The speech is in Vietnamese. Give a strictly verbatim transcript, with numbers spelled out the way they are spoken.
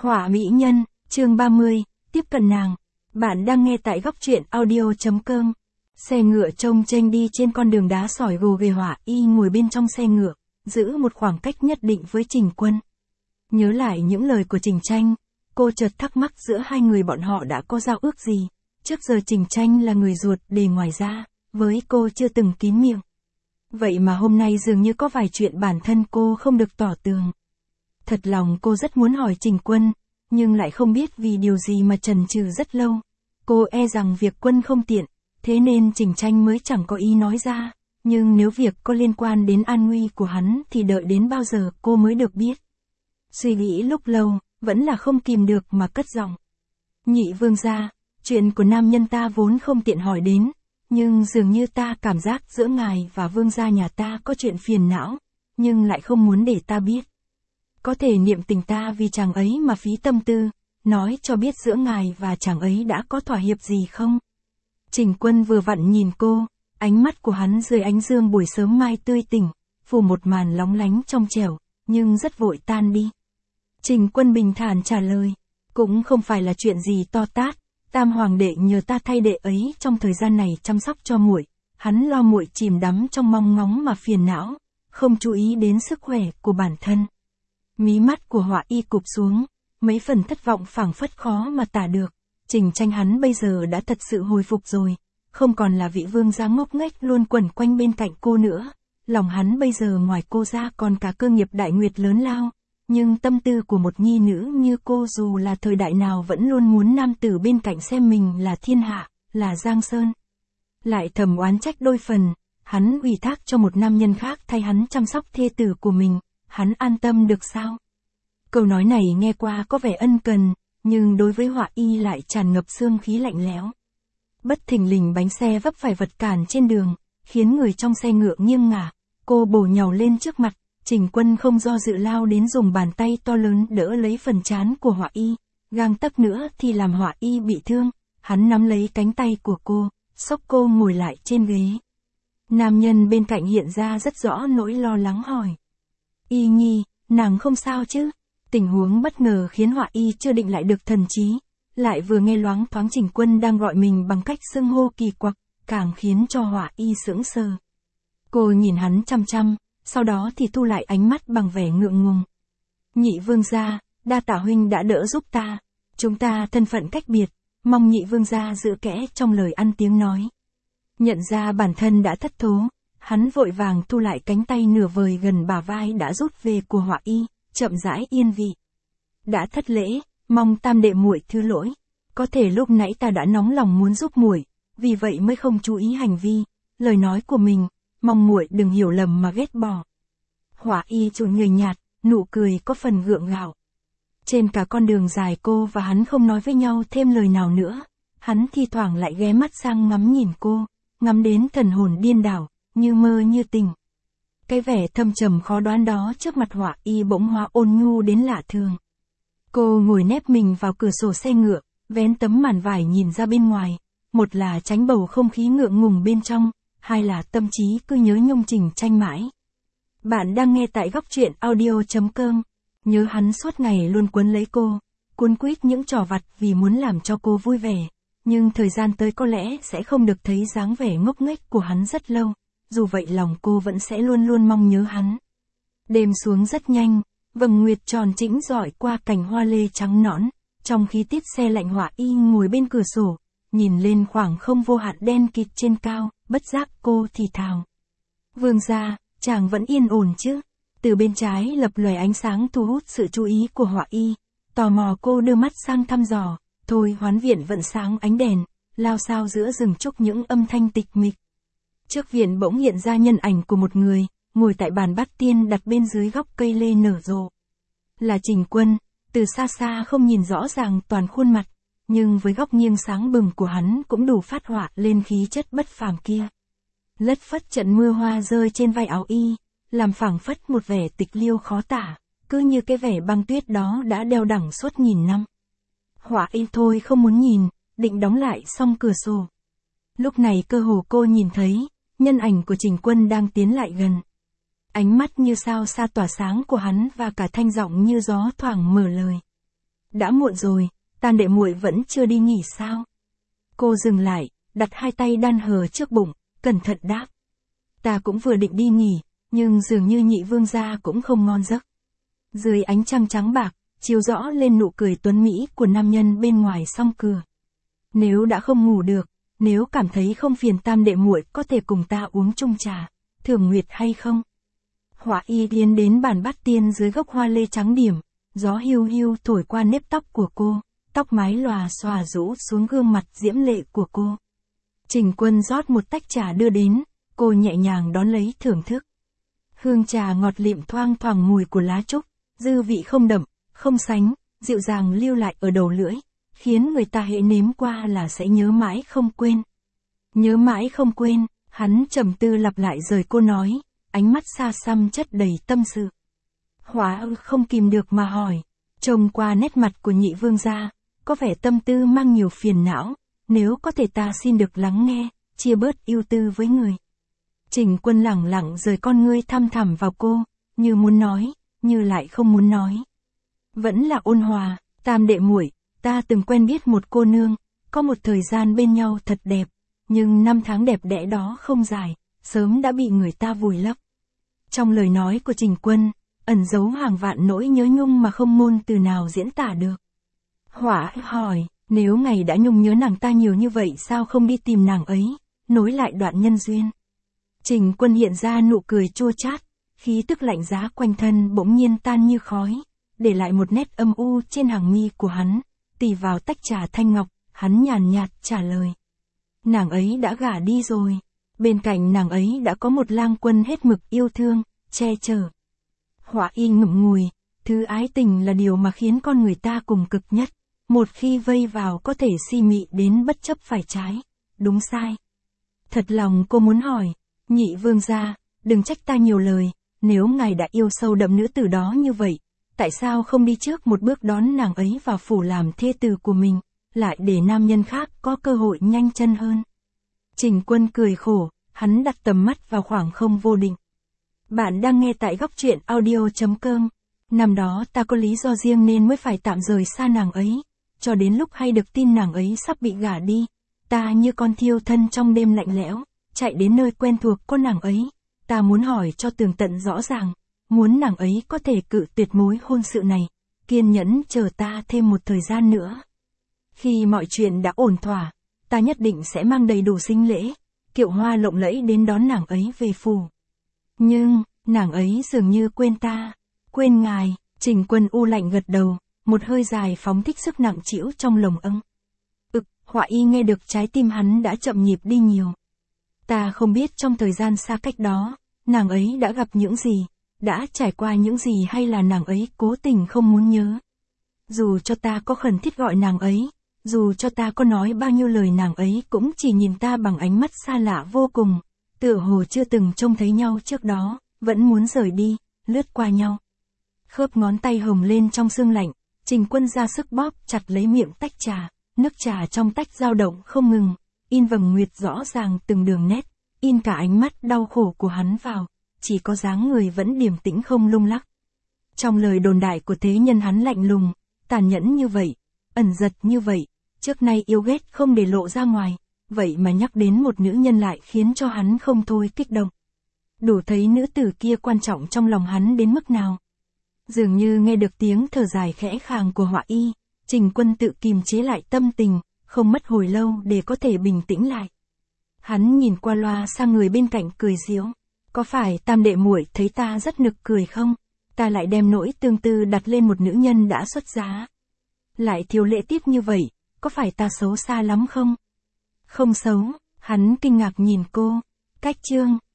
Họa mỹ nhân, chương ba mươi, tiếp cận nàng. Bạn đang nghe tại góc truyện audio.com. Xe ngựa trông chênh đi trên con đường đá sỏi gồ ghề. Họa y ngồi bên trong xe ngựa, giữ một khoảng cách nhất định với Trình Quân. Nhớ lại những lời của Trình Tranh, cô chợt thắc mắc giữa hai người bọn họ đã có giao ước gì. Trước giờ Trình Tranh là người ruột để ngoài ra, với cô chưa từng kín miệng. Vậy mà hôm nay dường như có vài chuyện bản thân cô không được tỏ tường. Thật lòng cô rất muốn hỏi Trình Quân, nhưng lại không biết vì điều gì mà chần chừ rất lâu. Cô e rằng việc Quân không tiện, thế nên Trình Tranh mới chẳng có ý nói ra. Nhưng nếu việc có liên quan đến an nguy của hắn thì đợi đến bao giờ cô mới được biết. Suy nghĩ lúc lâu, vẫn là không kìm được mà cất giọng. Nhị vương gia, chuyện của nam nhân ta vốn không tiện hỏi đến, nhưng dường như ta cảm giác giữa ngài và vương gia nhà ta có chuyện phiền não, nhưng lại không muốn để ta biết. Có thể niệm tình ta vì chàng ấy mà phí tâm tư, nói cho biết giữa ngài và chàng ấy đã có thỏa hiệp gì không? Trình Quân vừa vặn nhìn cô, ánh mắt của hắn dưới ánh dương buổi sớm mai tươi tỉnh, phủ một màn lóng lánh trong trẻo, nhưng rất vội tan đi. Trình Quân bình thản trả lời, cũng không phải là chuyện gì to tát, Tam hoàng đệ nhờ ta thay đệ ấy trong thời gian này chăm sóc cho muội, hắn lo muội chìm đắm trong mong ngóng mà phiền não, không chú ý đến sức khỏe của bản thân. Mí mắt của Họa y cụp xuống, mấy phần thất vọng phảng phất khó mà tả được. Trình Tranh hắn bây giờ đã thật sự hồi phục rồi, không còn là vị vương gia ngốc nghếch luôn quẩn quanh bên cạnh cô nữa. Lòng hắn bây giờ ngoài cô ra còn cả cơ nghiệp đại nguyệt lớn lao, nhưng tâm tư của một nhi nữ như cô dù là thời đại nào vẫn luôn muốn nam tử bên cạnh xem mình là thiên hạ, là giang sơn. Lại thầm oán trách đôi phần, hắn ủy thác cho một nam nhân khác thay hắn chăm sóc thê tử của mình. Hắn an tâm được sao? Câu nói này nghe qua có vẻ ân cần, nhưng đối với Họa y lại tràn ngập xương khí lạnh lẽo. Bất thình lình bánh xe vấp phải vật cản trên đường, khiến người trong xe ngựa nghiêng ngả. Cô bổ nhào lên trước mặt, Trình Quân không do dự lao đến dùng bàn tay to lớn đỡ lấy phần trán của Họa y, gang tấc nữa thì làm Họa y bị thương. Hắn nắm lấy cánh tay của cô, xốc cô ngồi lại trên ghế. Nam nhân bên cạnh hiện ra rất rõ nỗi lo lắng hỏi. Y nhi, nàng không sao chứ? Tình huống bất ngờ khiến Họa y chưa định lại được thần trí, lại vừa nghe loáng thoáng Trình Quân đang gọi mình bằng cách xưng hô kỳ quặc, càng khiến cho Họa y sững sờ. Cô nhìn hắn chăm chăm, sau đó thì thu lại ánh mắt bằng vẻ ngượng ngùng. Nhị vương gia, đa tạ huynh đã đỡ giúp ta, chúng ta thân phận cách biệt, mong nhị vương gia giữ kẽ trong lời ăn tiếng nói. Nhận ra bản thân đã thất thố, hắn vội vàng thu lại cánh tay nửa vời gần bả vai đã rút về của Họa y, chậm rãi yên vị. Đã thất lễ, mong tam đệ muội thứ lỗi. Có thể lúc nãy ta đã nóng lòng muốn giúp muội, vì vậy mới không chú ý hành vi, lời nói của mình, mong muội đừng hiểu lầm mà ghét bỏ. Họa y trụi người nhạt, nụ cười có phần gượng gạo. Trên cả con đường dài cô và hắn không nói với nhau thêm lời nào nữa, hắn thi thoảng lại ghé mắt sang ngắm nhìn cô, ngắm đến thần hồn điên đảo. Như mơ như tình. Cái vẻ thâm trầm khó đoán đó trước mặt Họa y bỗng hóa ôn nhu đến lạ thường. Cô ngồi nép mình vào cửa sổ xe ngựa, vén tấm màn vải nhìn ra bên ngoài. Một là tránh bầu không khí ngượng ngùng bên trong, hai là tâm trí cứ nhớ nhung Trình Tranh mãi. Bạn đang nghe tại góc truyện audio.com. Nhớ hắn suốt ngày luôn quấn lấy cô, cuốn quýt những trò vặt vì muốn làm cho cô vui vẻ. Nhưng thời gian tới có lẽ sẽ không được thấy dáng vẻ ngốc nghếch của hắn rất lâu. Dù vậy lòng cô vẫn sẽ luôn luôn mong nhớ hắn. Đêm xuống rất nhanh, vầng nguyệt tròn trĩnh rọi qua cành hoa lê trắng nõn, trong khí tiết xe lạnh. Họa y ngồi bên cửa sổ, nhìn lên khoảng không vô hạn đen kịt trên cao, bất giác cô thì thào. Vương gia, chàng vẫn yên ổn chứ? Từ bên trái lập lòe ánh sáng thu hút sự chú ý của Họa y, tò mò cô đưa mắt sang thăm dò. Thôi hoán viện vận sáng ánh đèn, lao sao giữa rừng trúc những âm thanh tịch mịch. Trước viện bỗng hiện ra nhân ảnh của một người, ngồi tại bàn bát tiên đặt bên dưới gốc cây lê nở rộ. Là Trình Quân, từ xa xa không nhìn rõ ràng toàn khuôn mặt, nhưng với góc nghiêng sáng bừng của hắn cũng đủ phát họa lên khí chất bất phàm kia. Lất phất trận mưa hoa rơi trên vai áo y, làm phảng phất một vẻ tịch liêu khó tả, cứ như cái vẻ băng tuyết đó đã đeo đẳng suốt nghìn năm. Họa y thôi không muốn nhìn, định đóng lại xong cửa sổ. Lúc này cơ hồ cô nhìn thấy, nhân ảnh của Trình Quân đang tiến lại gần. Ánh mắt như sao xa tỏa sáng của hắn và cả thanh giọng như gió thoảng mở lời. đã muộn rồi, Tam đệ muội vẫn chưa đi nghỉ sao? Cô dừng lại, đặt hai tay đan hờ trước bụng, cẩn thận đáp. Ta cũng vừa định đi nghỉ, nhưng dường như nhị vương gia cũng không ngon giấc. Dưới ánh trăng trắng bạc, chiếu rõ lên nụ cười tuấn mỹ của nam nhân bên ngoài song cửa. Nếu đã không ngủ được, nếu cảm thấy không phiền Tam đệ muội có thể cùng ta uống chung trà, thưởng nguyệt hay không? Họa y tiến đến bàn bát tiên dưới gốc hoa lê trắng điểm, gió hiu hiu thổi qua nếp tóc của cô, tóc mái lòa xòa rũ xuống gương mặt diễm lệ của cô. Trình Quân rót một tách trà đưa đến, cô nhẹ nhàng đón lấy thưởng thức. Hương trà ngọt lịm thoang thoảng mùi của lá trúc, dư vị không đậm, không sánh, dịu dàng lưu lại ở đầu lưỡi, khiến người ta hễ nếm qua là sẽ nhớ mãi không quên. Nhớ mãi không quên, hắn trầm tư lặp lại rời cô nói, ánh mắt xa xăm chất đầy tâm sự. Hóa ư không kìm được mà hỏi, trông qua nét mặt của nhị vương gia, có vẻ tâm tư mang nhiều phiền não, nếu có thể ta xin được lắng nghe, chia bớt ưu tư với người. Trình Quân lẳng lặng rời con ngươi thăm thẳm vào cô, như muốn nói, như lại không muốn nói. Vẫn là ôn hòa, Tam đệ muội, ta từng quen biết một cô nương, có một thời gian bên nhau thật đẹp, nhưng năm tháng đẹp đẽ đó không dài, sớm đã bị người ta vùi lấp. Trong lời nói của Trình Quân, ẩn giấu hàng vạn nỗi nhớ nhung mà không ngôn từ nào diễn tả được. Hỏa hỏi, nếu ngày đã nhung nhớ nàng ta nhiều như vậy sao không đi tìm nàng ấy, nối lại đoạn nhân duyên. Trình Quân hiện ra nụ cười chua chát, khí tức lạnh giá quanh thân bỗng nhiên tan như khói, để lại một nét âm u trên hàng mi của hắn, tì vào tách trà thanh ngọc, hắn nhàn nhạt trả lời. Nàng ấy đã gả đi rồi, bên cạnh nàng ấy đã có một lang quân hết mực yêu thương, che chở. Họa y ngậm ngùi, thứ ái tình là điều mà khiến con người ta cùng cực nhất, một khi vây vào có thể si mị đến bất chấp phải trái, đúng sai. Thật lòng cô muốn hỏi, nhị vương gia, đừng trách ta nhiều lời, nếu ngài đã yêu sâu đậm nữ tử đó như vậy, tại sao không đi trước một bước đón nàng ấy vào phủ làm thê tử của mình, lại để nam nhân khác có cơ hội nhanh chân hơn. Trình Quân cười khổ, hắn đặt tầm mắt vào khoảng không vô định. Bạn đang nghe tại góc truyện audio chấm com. Năm đó ta có lý do riêng nên mới phải tạm rời xa nàng ấy, cho đến lúc hay được tin nàng ấy sắp bị gả đi, ta như con thiêu thân trong đêm lạnh lẽo, chạy đến nơi quen thuộc có nàng ấy, ta muốn hỏi cho tường tận rõ ràng, muốn nàng ấy có thể cự tuyệt mối hôn sự này, kiên nhẫn chờ ta thêm một thời gian nữa. Khi mọi chuyện đã ổn thỏa, ta nhất định sẽ mang đầy đủ sinh lễ, kiệu hoa lộng lẫy đến đón nàng ấy về phủ. Nhưng, nàng ấy dường như quên ta, quên ngài. Trình Quân u lạnh gật đầu, một hơi dài phóng thích sức nặng trĩu trong lồng âng. Ực, Họa y nghe được trái tim hắn đã chậm nhịp đi nhiều. Ta không biết trong thời gian xa cách đó, nàng ấy đã gặp những gì, đã trải qua những gì hay là nàng ấy cố tình không muốn nhớ. Dù cho ta có khẩn thiết gọi nàng ấy, dù cho ta có nói bao nhiêu lời nàng ấy cũng chỉ nhìn ta bằng ánh mắt xa lạ vô cùng, tựa hồ chưa từng trông thấy nhau trước đó, vẫn muốn rời đi, lướt qua nhau. Khớp ngón tay hồng lên trong sương lạnh, Trình Quân ra sức bóp chặt lấy miệng tách trà, nước trà trong tách dao động không ngừng, in vầng nguyệt rõ ràng từng đường nét, in cả ánh mắt đau khổ của hắn vào, chỉ có dáng người vẫn điềm tĩnh không lung lắc. Trong lời đồn đại của thế nhân hắn lạnh lùng, tàn nhẫn như vậy, ẩn giật như vậy, trước nay yêu ghét không để lộ ra ngoài, vậy mà nhắc đến một nữ nhân lại khiến cho hắn không thôi kích động. Đủ thấy nữ tử kia quan trọng trong lòng hắn đến mức nào. Dường như nghe được tiếng thở dài khẽ khàng của Họa y, Trình Quân tự kìm chế lại tâm tình, không mất hồi lâu để có thể bình tĩnh lại. Hắn nhìn qua loa sang người bên cạnh cười giễu, có phải Tam đệ muội thấy ta rất nực cười không? Ta lại đem nỗi tương tư đặt lên một nữ nhân đã xuất giá. Lại thiếu lễ tiếp như vậy, có phải ta xấu xa lắm không? Không xấu, hắn kinh ngạc nhìn cô. Cách chương